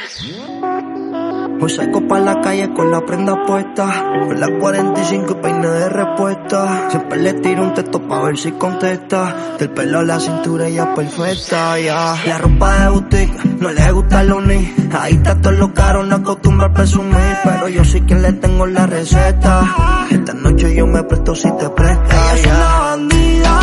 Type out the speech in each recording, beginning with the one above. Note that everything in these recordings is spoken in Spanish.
Hoy salgo pa' la calle con la prenda puesta, con la 45 y peine de respuesta. Siempre le tiro un texto pa' ver si contesta. Del pelo a la cintura ella perfecta, ya. La ropa de boutique no le gusta lo ni. Ahí está todo lo caro, no acostumbra a presumir. Pero yo soy quien le tengo la receta. Esta noche yo me presto si te prestas. Ella es una bandida.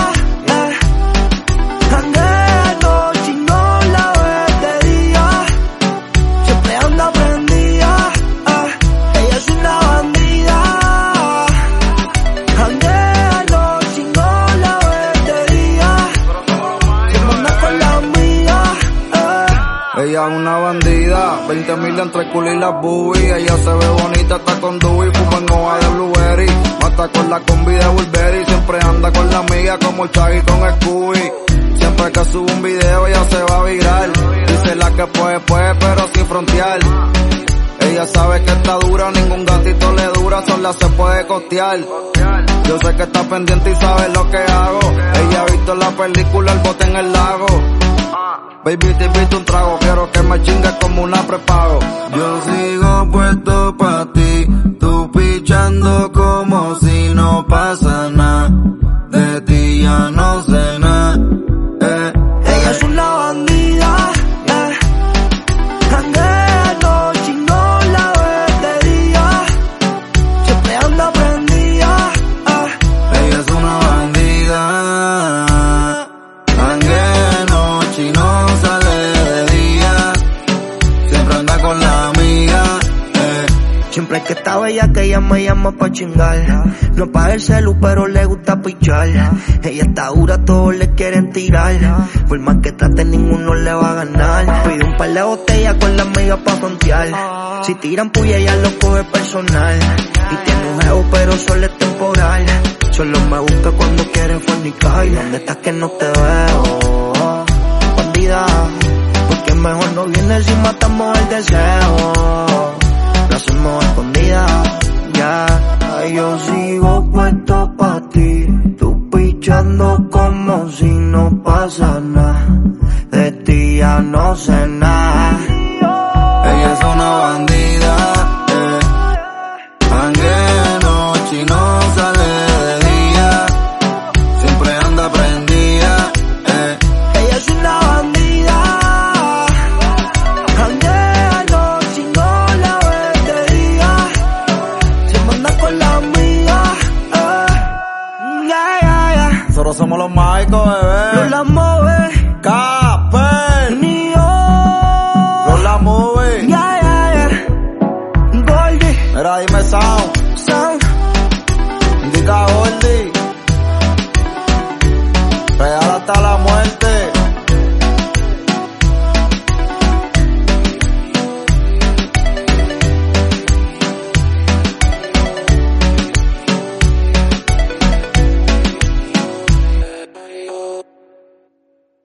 Ella es una bandida, 20,000 entre el culo y las boobies. Ella se ve bonita, está con Dewey, fuma en hoja de blueberry. Mata con la combi de Burberry, siempre anda con la amiga como el Chaggy con Scooby. Siempre que sube un video ella se va a virar. Dice la que puede, pero sin frontear. Ella sabe que está dura, ningún gatito le dura, sola se puede costear. Yo sé que está pendiente y sabe lo que hago. Ella ha visto la película El bote en el lago. Baby, te invito un trago, quiero que me chingues como una prepago. Yo sigo puesto pa' ti, tú pichando como si no pasa nada. De ti ya no sé nada. Ella es una bandida, janguea de noche y no la ves de día. Siempre anda prendida. Ella es una bandida, janguea de noche y no siempre que está bella que ella me llama pa' chingar. No paga el celu pero le gusta pichar. Ella está dura, todos le quieren tirar. Por más que trate ninguno le va a ganar. Pide un par de botellas con la amiga pa' frontear. Si tiran puya ella lo coge personal. Y tiene un jevo pero solo es temporal. Solo me busca cuando quiere fornicar. ¿Dónde estás que no te veo? Bandida, porque mejor no vienes si matamos el deseo. Lo hacemos escondida, ya. Ay, yo sigo puesto pa' ti, tú pichando como si no pasa nada. De ti ya no sé nada.